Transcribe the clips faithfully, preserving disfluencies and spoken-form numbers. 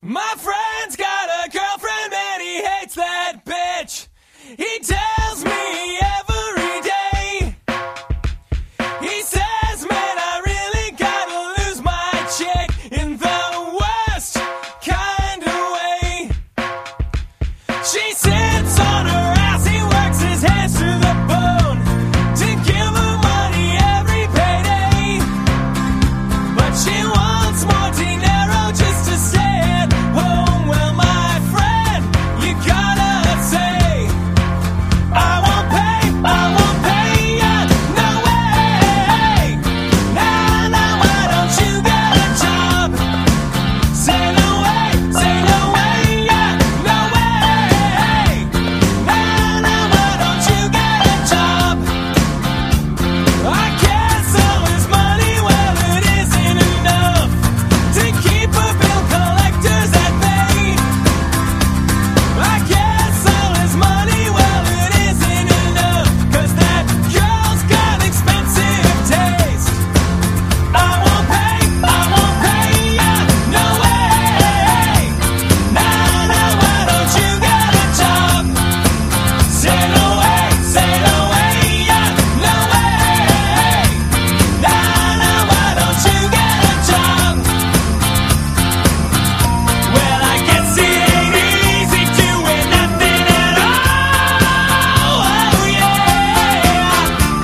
My friend's got a girlfriend and he hates that bitch. He tells me every day. He says, man, I really gotta lose my chick in the worst kind of way. She sits on her ass, he works his hands to the bone to give her money every payday. But she wants more dinero just to stay at home. Well, my friend, you gotta say, I won't pay, I won't pay ya, no way. Nah, nah, why don't you get a job? Say no way, say no way, yeah, no way. Nah, nah, why don't you get a job? I guess all his money, well, it isn't enough to keep a bill collectors at bay. I guess all his money, well, it isn't enough, 'cause that girl's got expensive taste. I won't pay, I won't pay ya, no way. Nah, nah, why don't you get a job? Say no way, say no way, yeah, no way. Nah, nah, why don't you get a job? Well, I guess it ain't easy doing nothing at all. Oh, yeah.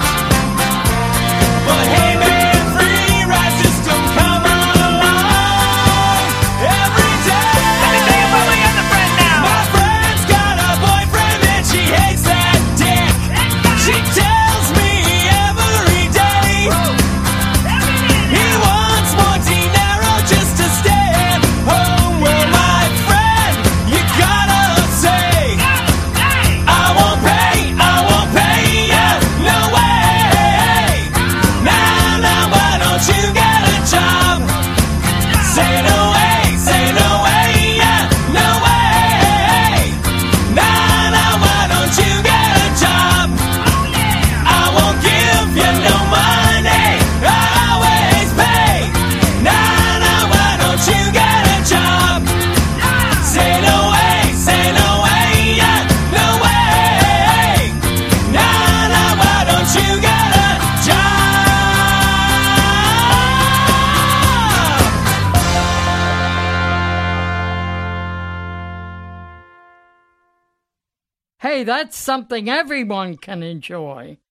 But hey, man, free rides just don't come along every day. Let me tell you about my other friend now. My friend's got a boyfriend and she hates that dick. She tells me every day he wants more dinero just to stay at home. Well, my friend, you gotta say, I won't pay, I won't pay ya, no way. Nah, nah, why don't you get a job? Say no way, say no way, yeah, no way. Nah, nah, why don't you get a job? I won't give you no money, I always pay. Nah, nah, why don't you get a job? Say no way, say no way, yeah, no way. Nah, nah, why don't you get a job? Hey, that's something everyone can enjoy.